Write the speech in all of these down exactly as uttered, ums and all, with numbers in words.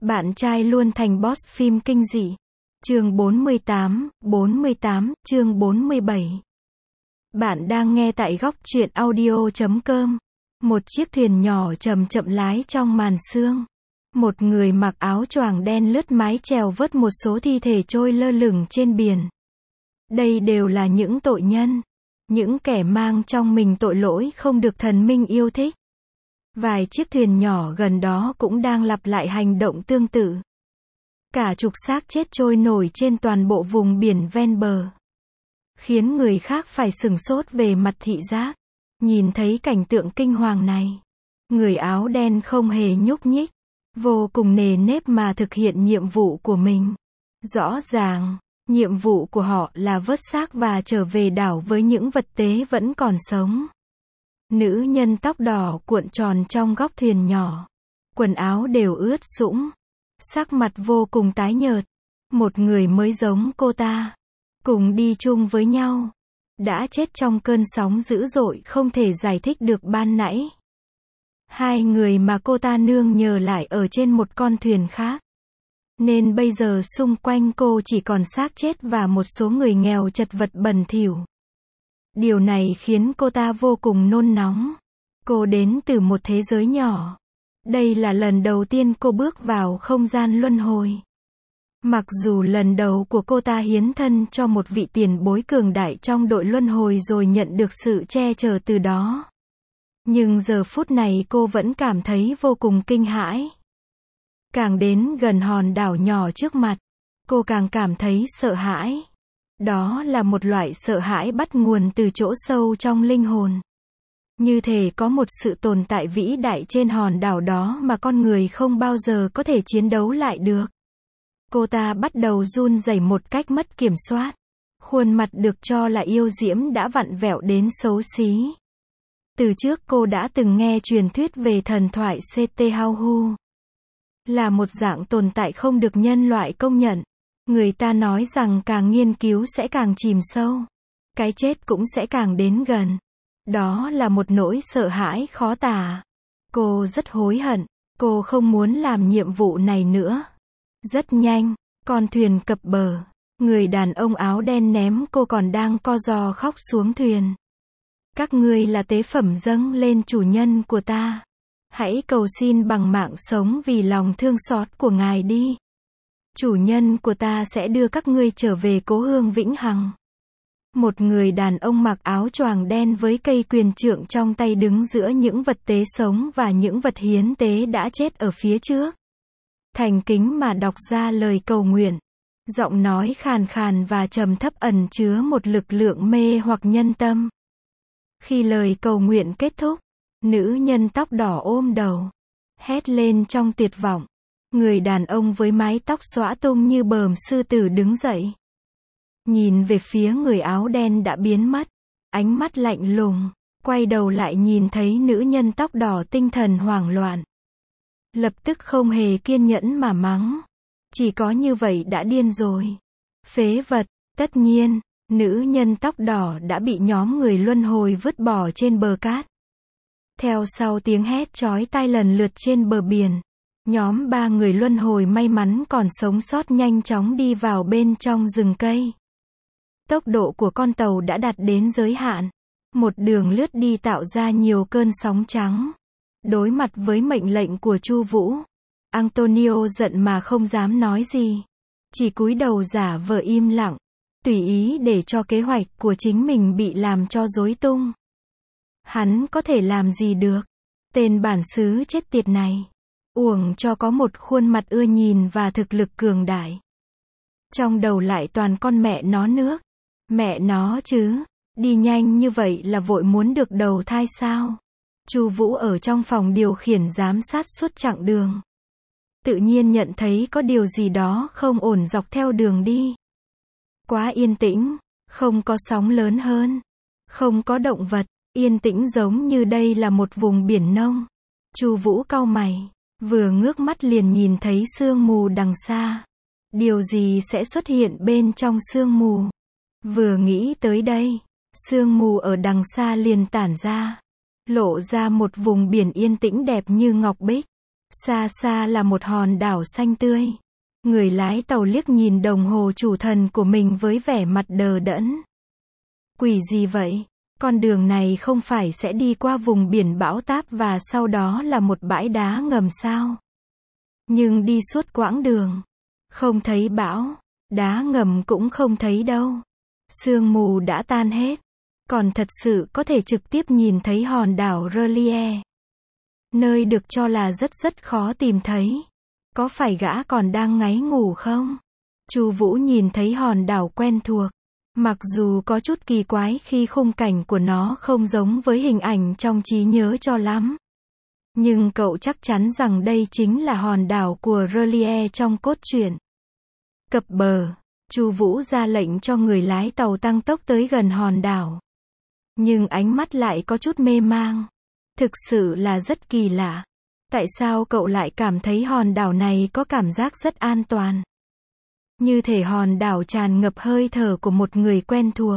Bạn trai luôn thành boss phim kinh dị. Chương bốn mươi tám, bốn mươi tám, chương bốn mươi bảy. Bạn đang nghe tại góc truyện audio chấm com. Một chiếc thuyền nhỏ chậm chậm lái trong màn sương. Một người mặc áo choàng đen lướt mái chèo vớt một số thi thể trôi lơ lửng trên biển. Đây đều là những tội nhân, những kẻ mang trong mình tội lỗi không được thần minh yêu thích. Vài chiếc thuyền nhỏ gần đó cũng đang lặp lại hành động tương tự. Cả chục xác chết trôi nổi trên toàn bộ vùng biển ven bờ, khiến người khác phải sửng sốt về mặt thị giác. Nhìn thấy cảnh tượng kinh hoàng này, người áo đen không hề nhúc nhích, vô cùng nề nếp mà thực hiện nhiệm vụ của mình. Rõ ràng, nhiệm vụ của họ là vớt xác và trở về đảo với những vật tế vẫn còn sống. Nữ nhân tóc đỏ cuộn tròn trong góc thuyền nhỏ, quần áo đều ướt sũng, sắc mặt vô cùng tái nhợt. Một người mới giống cô ta, cùng đi chung với nhau, đã chết trong cơn sóng dữ dội không thể giải thích được ban nãy. Hai người mà cô ta nương nhờ lại ở trên một con thuyền khác, nên bây giờ xung quanh cô chỉ còn xác chết và một số người nghèo chật vật bẩn thỉu. Điều này khiến cô ta vô cùng nôn nóng. Cô đến từ một thế giới nhỏ. Đây là lần đầu tiên cô bước vào không gian luân hồi. Mặc dù lần đầu của cô ta hiến thân cho một vị tiền bối cường đại trong đội luân hồi rồi nhận được sự che chở từ đó, nhưng giờ phút này cô vẫn cảm thấy vô cùng kinh hãi. Càng đến gần hòn đảo nhỏ trước mặt, cô càng cảm thấy sợ hãi. Đó là một loại sợ hãi bắt nguồn từ chỗ sâu trong linh hồn. Như thể có một sự tồn tại vĩ đại trên hòn đảo đó mà con người không bao giờ có thể chiến đấu lại được. Cô ta bắt đầu run rẩy một cách mất kiểm soát. Khuôn mặt được cho là yêu diễm đã vặn vẹo đến xấu xí. Từ trước cô đã từng nghe truyền thuyết về thần thoại xê tê Hao Hu. Là một dạng tồn tại không được nhân loại công nhận. Người ta nói rằng càng nghiên cứu sẽ càng chìm sâu. Cái chết cũng sẽ càng đến gần. Đó là một nỗi sợ hãi khó tả. Cô rất hối hận. Cô không muốn làm nhiệm vụ này nữa. Rất nhanh, con thuyền cập bờ. Người đàn ông áo đen ném cô còn đang co ro khóc xuống thuyền. Các ngươi là tế phẩm dâng lên chủ nhân của ta. Hãy cầu xin bằng mạng sống vì lòng thương xót của ngài đi. Chủ nhân của ta sẽ đưa các ngươi trở về cố hương vĩnh hằng. Một người đàn ông mặc áo choàng đen với cây quyền trượng trong tay đứng giữa những vật tế sống và những vật hiến tế đã chết ở phía trước. Thành kính mà đọc ra lời cầu nguyện. Giọng nói khàn khàn và trầm thấp ẩn chứa một lực lượng mê hoặc nhân tâm. Khi lời cầu nguyện kết thúc, nữ nhân tóc đỏ ôm đầu, hét lên trong tuyệt vọng. Người đàn ông với mái tóc xõa tung như bờm sư tử đứng dậy. Nhìn về phía người áo đen đã biến mất. Ánh mắt lạnh lùng. Quay đầu lại nhìn thấy nữ nhân tóc đỏ tinh thần hoảng loạn. Lập tức không hề kiên nhẫn mà mắng. Chỉ có như vậy đã điên rồi. Phế vật. Tất nhiên, nữ nhân tóc đỏ đã bị nhóm người luân hồi vứt bỏ trên bờ cát. Theo sau tiếng hét chói tai lần lượt trên bờ biển. Nhóm ba người luân hồi may mắn còn sống sót nhanh chóng đi vào bên trong rừng cây. Tốc độ của con tàu đã đạt đến giới hạn. Một đường lướt đi tạo ra nhiều cơn sóng trắng. Đối mặt với mệnh lệnh của Chu Vũ, Antonio giận mà không dám nói gì. Chỉ cúi đầu giả vờ im lặng, tùy ý để cho kế hoạch của chính mình bị làm cho rối tung. Hắn có thể làm gì được? Tên bản xứ chết tiệt này. Uổng cho có một khuôn mặt ưa nhìn và thực lực cường đại. Trong đầu lại toàn con mẹ nó nước. Mẹ nó chứ, đi nhanh như vậy là vội muốn được đầu thai sao? Chu Vũ ở trong phòng điều khiển giám sát suốt chặng đường. Tự nhiên nhận thấy có điều gì đó không ổn dọc theo đường đi. Quá yên tĩnh, không có sóng lớn hơn, không có động vật, yên tĩnh giống như đây là một vùng biển nông. Chu Vũ cau mày. Vừa ngước mắt liền nhìn thấy sương mù đằng xa. Điều gì sẽ xuất hiện bên trong sương mù? Vừa nghĩ tới đây, sương mù ở đằng xa liền tản ra, lộ ra một vùng biển yên tĩnh đẹp như ngọc bích. Xa xa là một hòn đảo xanh tươi. Người lái tàu liếc nhìn đồng hồ chủ thần của mình với vẻ mặt đờ đẫn. Quỷ gì vậy? Con đường này không phải sẽ đi qua vùng biển bão táp và sau đó là một bãi đá ngầm sao? Nhưng đi suốt quãng đường, không thấy bão, đá ngầm cũng không thấy đâu. Sương mù đã tan hết, còn thật sự có thể trực tiếp nhìn thấy hòn đảo R'lyeh. Nơi được cho là rất rất khó tìm thấy. Có phải gã còn đang ngáy ngủ không? Chu Vũ nhìn thấy hòn đảo quen thuộc. Mặc dù có chút kỳ quái khi khung cảnh của nó không giống với hình ảnh trong trí nhớ cho lắm. Nhưng cậu chắc chắn rằng đây chính là hòn đảo của R'lyeh trong cốt truyện. Cập bờ, Chu Vũ ra lệnh cho người lái tàu tăng tốc tới gần hòn đảo. Nhưng ánh mắt lại có chút mê mang. Thực sự là rất kỳ lạ. Tại sao cậu lại cảm thấy hòn đảo này có cảm giác rất an toàn? Như thể hòn đảo tràn ngập hơi thở của một người quen thuộc.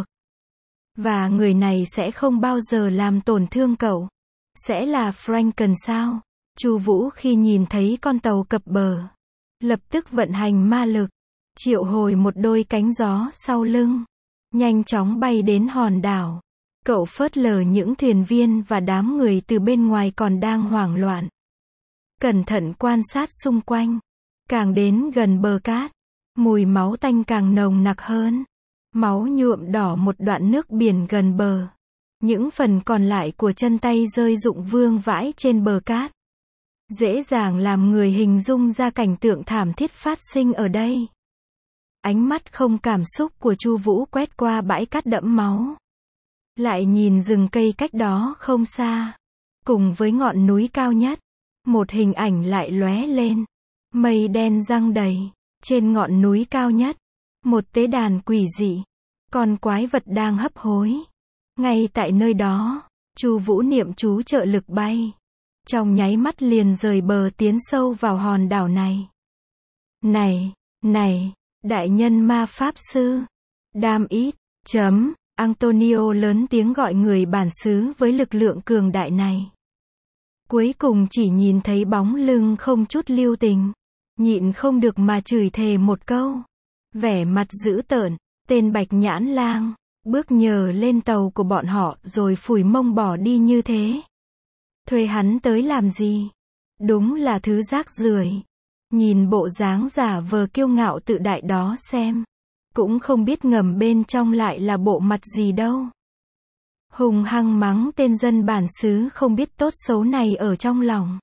Và người này sẽ không bao giờ làm tổn thương cậu. Sẽ là Franken sao? Chu Vũ khi nhìn thấy con tàu cập bờ, lập tức vận hành ma lực, triệu hồi một đôi cánh gió sau lưng, nhanh chóng bay đến hòn đảo. Cậu phớt lờ những thuyền viên và đám người từ bên ngoài còn đang hoảng loạn. Cẩn thận quan sát xung quanh. Càng đến gần bờ cát, mùi máu tanh càng nồng nặc hơn. Máu nhuộm đỏ một đoạn nước biển gần bờ. Những phần còn lại của chân tay rơi rụng vương vãi trên bờ cát. Dễ dàng làm người hình dung ra cảnh tượng thảm thiết phát sinh ở đây. Ánh mắt không cảm xúc của Chu Vũ quét qua bãi cát đẫm máu. Lại nhìn rừng cây cách đó không xa. Cùng với ngọn núi cao nhất. Một hình ảnh lại lóe lên. Mây đen giăng đầy. Trên ngọn núi cao nhất. Một tế đàn quỷ dị. Con quái vật đang hấp hối. Ngay tại nơi đó, Chu Vũ niệm chú trợ lực bay. Trong nháy mắt liền rời bờ tiến sâu vào hòn đảo này. Này, này, đại nhân ma pháp sư. Đam ít, chấm, Antonio lớn tiếng gọi người bản xứ với lực lượng cường đại này. Cuối cùng chỉ nhìn thấy bóng lưng không chút lưu tình. Nhịn không được mà chửi thề một câu. Vẻ mặt dữ tợn, tên Bạch Nhãn Lang, bước nhờ lên tàu của bọn họ rồi phủi mông bỏ đi như thế. Thuê hắn tới làm gì? Đúng là thứ rác rưởi. Nhìn bộ dáng giả vờ kiêu ngạo tự đại đó xem. Cũng không biết ngầm bên trong lại là bộ mặt gì đâu. Hùng hăng mắng tên dân bản xứ không biết tốt xấu này ở trong lòng.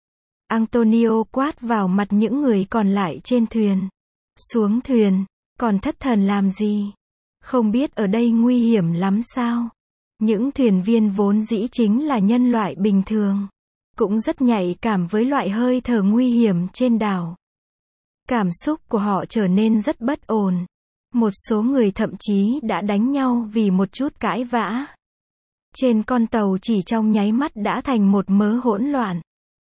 Antonio quát vào mặt những người còn lại trên thuyền. Xuống thuyền, còn thất thần làm gì? Không biết ở đây nguy hiểm lắm sao? Những thuyền viên vốn dĩ chính là nhân loại bình thường. Cũng rất nhạy cảm với loại hơi thở nguy hiểm trên đảo. Cảm xúc của họ trở nên rất bất ổn. Một số người thậm chí đã đánh nhau vì một chút cãi vã. Trên con tàu chỉ trong nháy mắt đã thành một mớ hỗn loạn.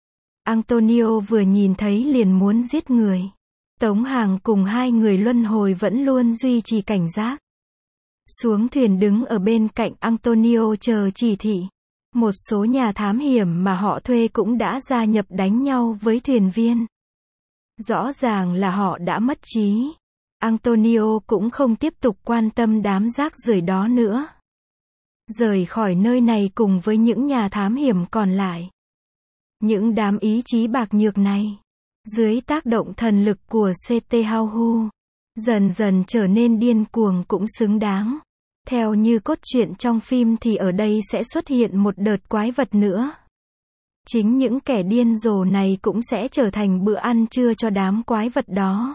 Antonio vừa nhìn thấy liền muốn giết người. Tống Hàng cùng hai người luân hồi vẫn luôn duy trì cảnh giác. Xuống thuyền đứng ở bên cạnh Antonio chờ chỉ thị. Một số nhà thám hiểm mà họ thuê cũng đã gia nhập đánh nhau với thuyền viên. Rõ ràng là họ đã mất trí. Antonio cũng không tiếp tục quan tâm đám rác rưởi đó nữa. Rời khỏi nơi này cùng với những nhà thám hiểm còn lại. Những đám ý chí bạc nhược này, dưới tác động thần lực của xê tê Hauhu, dần dần trở nên điên cuồng cũng xứng đáng. Theo như cốt truyện trong phim thì ở đây sẽ xuất hiện một đợt quái vật nữa. Chính những kẻ điên rồ này cũng sẽ trở thành bữa ăn trưa cho đám quái vật đó.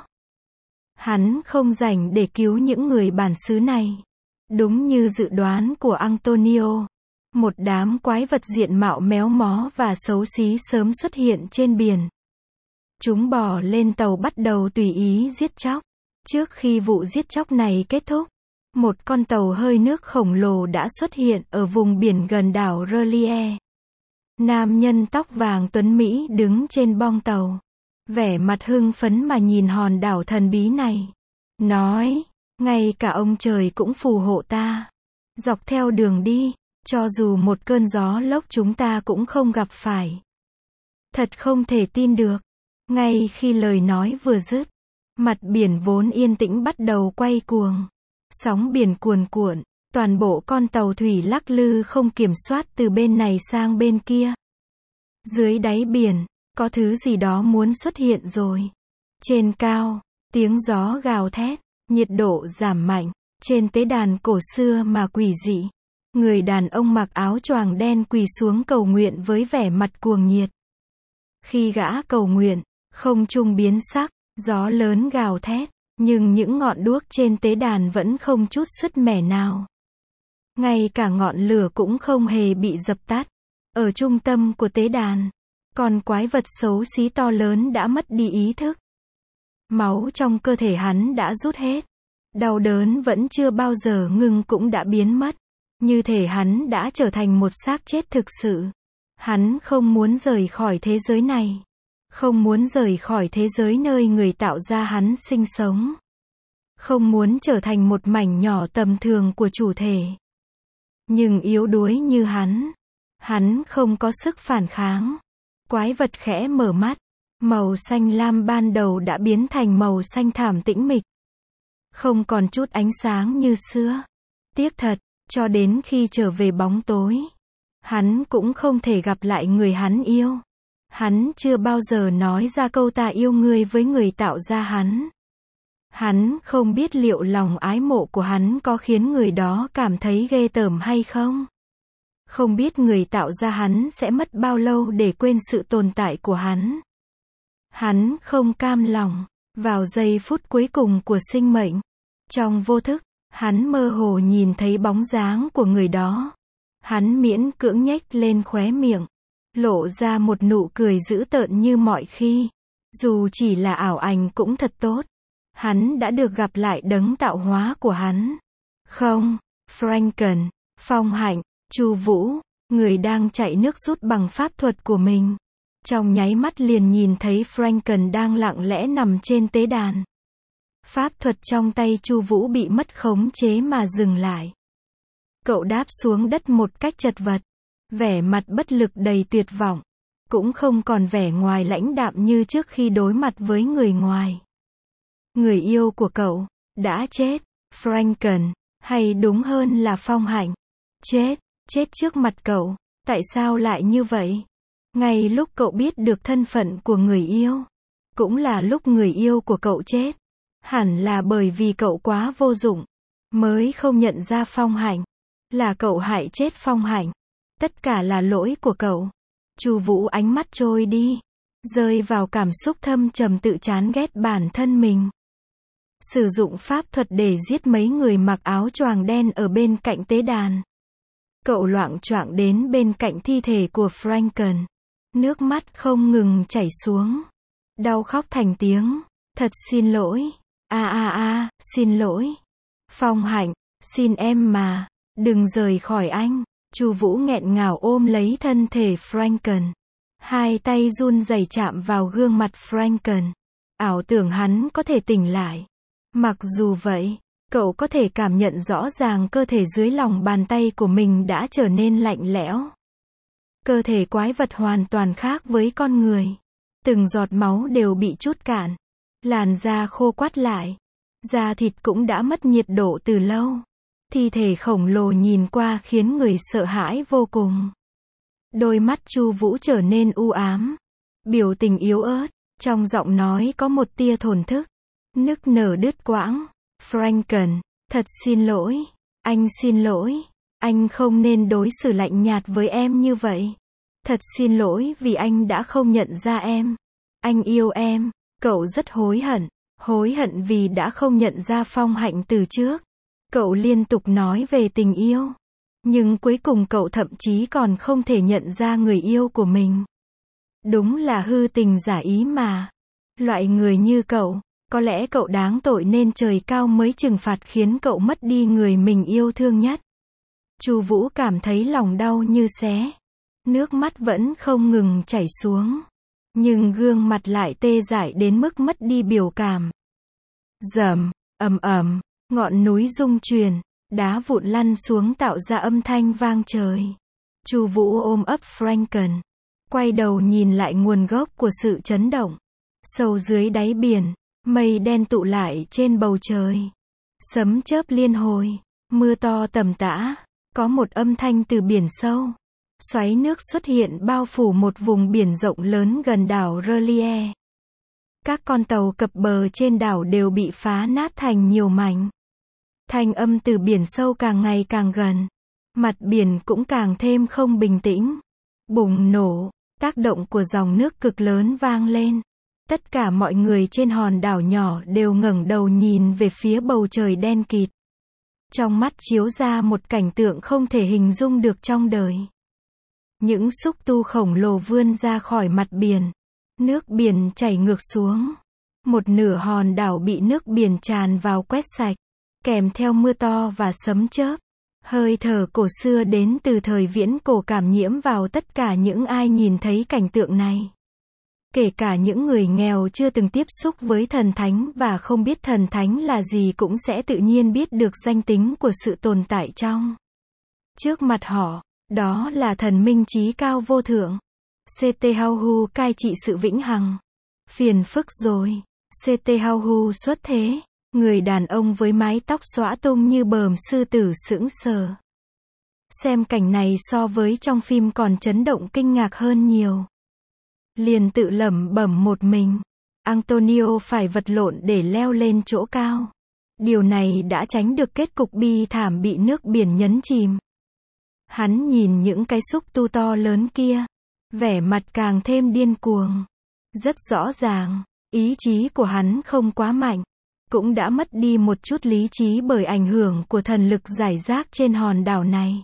Hắn không rảnh để cứu những người bản xứ này. Đúng như dự đoán của Antonio, một đám quái vật diện mạo méo mó và xấu xí sớm xuất hiện trên biển. Chúng bò lên tàu bắt đầu tùy ý giết chóc. Trước khi vụ giết chóc này kết thúc, một con tàu hơi nước khổng lồ đã xuất hiện ở vùng biển gần đảo R'lyeh. Nam nhân tóc vàng tuấn Mỹ đứng trên bong tàu. Vẻ mặt hưng phấn mà nhìn hòn đảo thần bí này. Nói, ngay cả ông trời cũng phù hộ ta. Dọc theo đường đi, cho dù một cơn gió lốc chúng ta cũng không gặp phải. Thật không thể tin được. Ngay khi lời nói vừa dứt, mặt biển vốn yên tĩnh bắt đầu quay cuồng. Sóng biển cuồn cuộn, toàn bộ con tàu thủy lắc lư không kiểm soát từ bên này sang bên kia. Dưới đáy biển, có thứ gì đó muốn xuất hiện rồi. Trên cao, tiếng gió gào thét, nhiệt độ giảm mạnh. Trên tế đàn cổ xưa mà quỷ dị, người đàn ông mặc áo choàng đen quỳ xuống cầu nguyện với vẻ mặt cuồng nhiệt. Khi gã cầu nguyện, không trung biến sắc, gió lớn gào thét, nhưng những ngọn đuốc trên tế đàn vẫn không chút sứt mẻ nào. Ngay cả ngọn lửa cũng không hề bị dập tắt. Ở trung tâm của tế đàn, con quái vật xấu xí to lớn đã mất đi ý thức. Máu trong cơ thể hắn đã rút hết. Đau đớn vẫn chưa bao giờ ngừng cũng đã biến mất. Như thể hắn đã trở thành một xác chết thực sự. Hắn không muốn rời khỏi thế giới này. Không muốn rời khỏi thế giới nơi người tạo ra hắn sinh sống. Không muốn trở thành một mảnh nhỏ tầm thường của chủ thể. Nhưng yếu đuối như hắn, hắn không có sức phản kháng. Quái vật khẽ mở mắt. Màu xanh lam ban đầu đã biến thành màu xanh thảm tĩnh mịch. Không còn chút ánh sáng như xưa. Tiếc thật, cho đến khi trở về bóng tối, hắn cũng không thể gặp lại người hắn yêu. Hắn chưa bao giờ nói ra câu ta yêu ngươi với người tạo ra hắn. Hắn không biết liệu lòng ái mộ của hắn có khiến người đó cảm thấy ghê tởm hay không. Không biết người tạo ra hắn sẽ mất bao lâu để quên sự tồn tại của hắn. Hắn không cam lòng. Vào giây phút cuối cùng của sinh mệnh, trong vô thức, hắn mơ hồ nhìn thấy bóng dáng của người đó. Hắn miễn cưỡng nhếch lên khóe miệng, lộ ra một nụ cười dữ tợn như mọi khi. Dù chỉ là ảo ảnh cũng thật tốt. Hắn đã được gặp lại đấng tạo hóa của hắn. Không, Franken, Phong Hạnh, Chu Vũ, người đang chạy nước rút bằng pháp thuật của mình. Trong nháy mắt liền nhìn thấy Franken đang lặng lẽ nằm trên tế đàn. Pháp thuật trong tay Chu Vũ bị mất khống chế mà dừng lại. Cậu đáp xuống đất một cách chật vật. Vẻ mặt bất lực đầy tuyệt vọng. Cũng không còn vẻ ngoài lãnh đạm như trước khi đối mặt với người ngoài. Người yêu của cậu đã chết. Franken, hay đúng hơn là Phong Hạnh. Chết, chết trước mặt cậu. Tại sao lại như vậy? Ngay lúc cậu biết được thân phận của người yêu, cũng là lúc người yêu của cậu chết. Hẳn là bởi vì cậu quá vô dụng, mới không nhận ra Phong Hạnh. Là cậu hại chết Phong Hạnh. Tất cả là lỗi của cậu. Chu Vũ ánh mắt trôi đi, rơi vào cảm xúc thâm trầm tự chán ghét bản thân mình. Sử dụng pháp thuật để giết mấy người mặc áo choàng đen ở bên cạnh tế đàn. Cậu loạng choạng đến bên cạnh thi thể của Franken. Nước mắt không ngừng chảy xuống. Đau khóc thành tiếng. Thật xin lỗi. A a a, xin lỗi. Phong Hạnh, xin em mà. Đừng rời khỏi anh. Chu Vũ nghẹn ngào ôm lấy thân thể Franken. Hai tay run rẩy chạm vào gương mặt Franken. Ảo tưởng hắn có thể tỉnh lại. Mặc dù vậy, cậu có thể cảm nhận rõ ràng cơ thể dưới lòng bàn tay của mình đã trở nên lạnh lẽo. Cơ thể quái vật hoàn toàn khác với con người. Từng giọt máu đều bị trút cạn. Làn da khô quắt lại. Da thịt cũng đã mất nhiệt độ từ lâu. Thi thể khổng lồ nhìn qua khiến người sợ hãi vô cùng. Đôi mắt Chu Vũ trở nên u ám. Biểu tình yếu ớt. Trong giọng nói có một tia thổn thức. Nức nở đứt quãng. Franken, thật xin lỗi. Anh xin lỗi. Anh không nên đối xử lạnh nhạt với em như vậy. Thật xin lỗi vì anh đã không nhận ra em. Anh yêu em. Cậu rất hối hận. Hối hận vì đã không nhận ra Phong Hạnh từ trước. Cậu liên tục nói về tình yêu. Nhưng cuối cùng cậu thậm chí còn không thể nhận ra người yêu của mình. Đúng là hư tình giả ý mà. Loại người như cậu, có lẽ cậu đáng tội nên trời cao mới trừng phạt khiến cậu mất đi người mình yêu thương nhất. Chu Vũ cảm thấy lòng đau như xé. Nước mắt vẫn không ngừng chảy xuống. Nhưng gương mặt lại tê dại đến mức mất đi biểu cảm. Rầm, ầm ầm, ngọn núi rung chuyển, đá vụn lăn xuống tạo ra âm thanh vang trời. Chu Vũ ôm ấp Franken. Quay đầu nhìn lại nguồn gốc của sự chấn động. Sâu dưới đáy biển, mây đen tụ lại trên bầu trời. Sấm chớp liên hồi, mưa to tầm tã. Có một âm thanh từ biển sâu. Xoáy nước xuất hiện bao phủ một vùng biển rộng lớn gần đảo R'lyeh. Các con tàu cập bờ trên đảo đều bị phá nát thành nhiều mảnh. Thanh âm từ biển sâu càng ngày càng gần. Mặt biển cũng càng thêm không bình tĩnh. Bùng nổ, tác động của dòng nước cực lớn vang lên. Tất cả mọi người trên hòn đảo nhỏ đều ngẩng đầu nhìn về phía bầu trời đen kịt. Trong mắt chiếu ra một cảnh tượng không thể hình dung được trong đời. Những xúc tu khổng lồ vươn ra khỏi mặt biển. Nước biển chảy ngược xuống. Một nửa hòn đảo bị nước biển tràn vào quét sạch. Kèm theo mưa to và sấm chớp. Hơi thở cổ xưa đến từ thời viễn cổ cảm nhiễm vào tất cả những ai nhìn thấy cảnh tượng này. Kể cả những người nghèo chưa từng tiếp xúc với thần thánh và không biết thần thánh là gì cũng sẽ tự nhiên biết được danh tính của sự tồn tại trong. Trước mặt họ, đó là thần minh chí cao vô thượng. xê tê Hauhu cai trị sự vĩnh hằng. Phiền phức rồi. xê tê Hauhu xuất thế. Người đàn ông với mái tóc xõa tung như bờm sư tử sững sờ. Xem cảnh này so với trong phim còn chấn động kinh ngạc hơn nhiều. Liền tự lẩm bẩm một mình. Antonio phải vật lộn để leo lên chỗ cao. Điều này đã tránh được kết cục bi thảm bị nước biển nhấn chìm. Hắn nhìn những cái xúc tu to lớn kia. Vẻ mặt càng thêm điên cuồng. Rất rõ ràng, ý chí của hắn không quá mạnh. Cũng đã mất đi một chút lý trí bởi ảnh hưởng của thần lực giải rác trên hòn đảo này.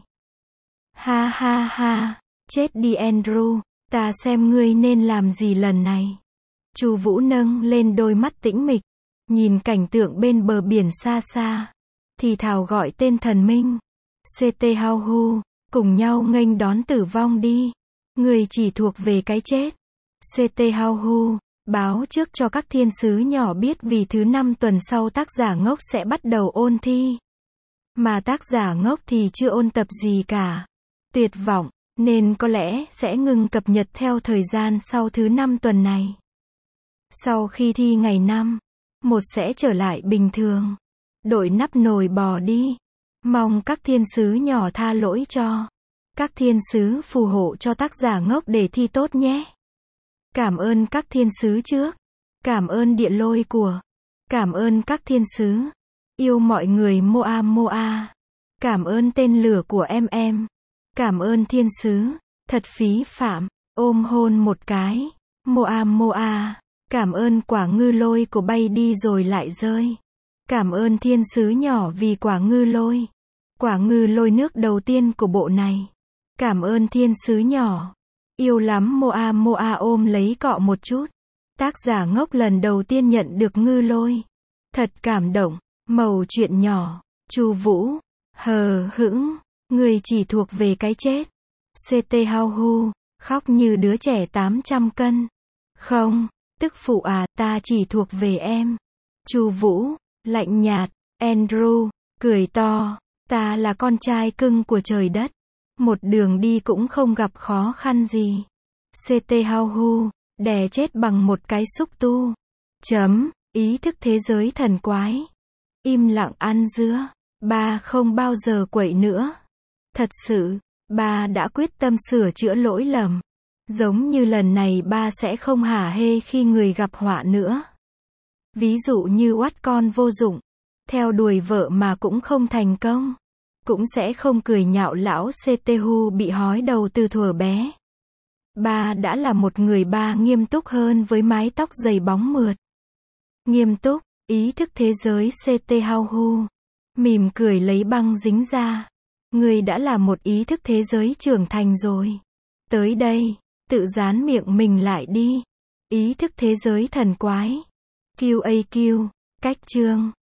Ha ha ha, chết đi Andrew, ta xem ngươi nên làm gì lần này. Chu Vũ nâng lên đôi mắt tĩnh mịch, nhìn cảnh tượng bên bờ biển xa xa, thì thào gọi tên thần minh. xê tê Hauhu, cùng nhau nghênh đón tử vong đi. Ngươi chỉ thuộc về cái chết. xê tê Hauhu, báo trước cho các thiên sứ nhỏ biết vì thứ năm tuần sau tác giả ngốc sẽ bắt đầu ôn thi. Mà tác giả ngốc thì chưa ôn tập gì cả. Tuyệt vọng, nên có lẽ sẽ ngừng cập nhật theo thời gian sau thứ năm tuần này. Sau khi thi ngày năm, một sẽ trở lại bình thường. Đội nắp nồi bò đi. Mong các thiên sứ nhỏ tha lỗi cho. Các thiên sứ phù hộ cho tác giả ngốc để thi tốt nhé. Cảm ơn các thiên sứ trước. Cảm ơn địa lôi của. Cảm ơn các thiên sứ. Yêu mọi người Moa Moa. Cảm ơn tên lửa của em em. Cảm ơn thiên sứ. Thật phí phạm. Ôm hôn một cái. Moa Moa. Cảm ơn quả ngư lôi của bay đi rồi lại rơi. Cảm ơn thiên sứ nhỏ vì quả ngư lôi. Quả ngư lôi nước đầu tiên của bộ này. Cảm ơn thiên sứ nhỏ. Yêu lắm Moa Moa ôm lấy cọ một chút. Tác giả ngốc lần đầu tiên nhận được ngư lôi. Thật cảm động. Mẩu chuyện nhỏ. Chu Vũ. Hờ hững. Người chỉ thuộc về cái chết. xê tê Hauhu. Khóc như đứa trẻ tám trăm cân. Không. Tức phụ à, ta chỉ thuộc về em. Chu Vũ. Lạnh nhạt. Andrew. Cười to. Ta là con trai cưng của trời đất. Một đường đi cũng không gặp khó khăn gì. xê tê Hauhu. Đè chết bằng một cái xúc tu. Chấm. Ý thức thế giới thần quái. Im lặng ăn dứa. Ba không bao giờ quậy nữa. Thật sự, ba đã quyết tâm sửa chữa lỗi lầm. Giống như lần này ba sẽ không hả hê khi người gặp họa nữa. Ví dụ như oát con vô dụng. Theo đuổi vợ mà cũng không thành công. Cũng sẽ không cười nhạo lão xê tê Hu bị hói đầu từ thuở bé. Ba đã là một người ba nghiêm túc hơn với mái tóc dày bóng mượt. Nghiêm túc, ý thức thế giới xê tê Hauhu. Mỉm cười lấy băng dính ra. Người đã là một ý thức thế giới trưởng thành rồi. Tới đây, tự dán miệng mình lại đi. Ý thức thế giới thần quái. quy a quy, cách chương.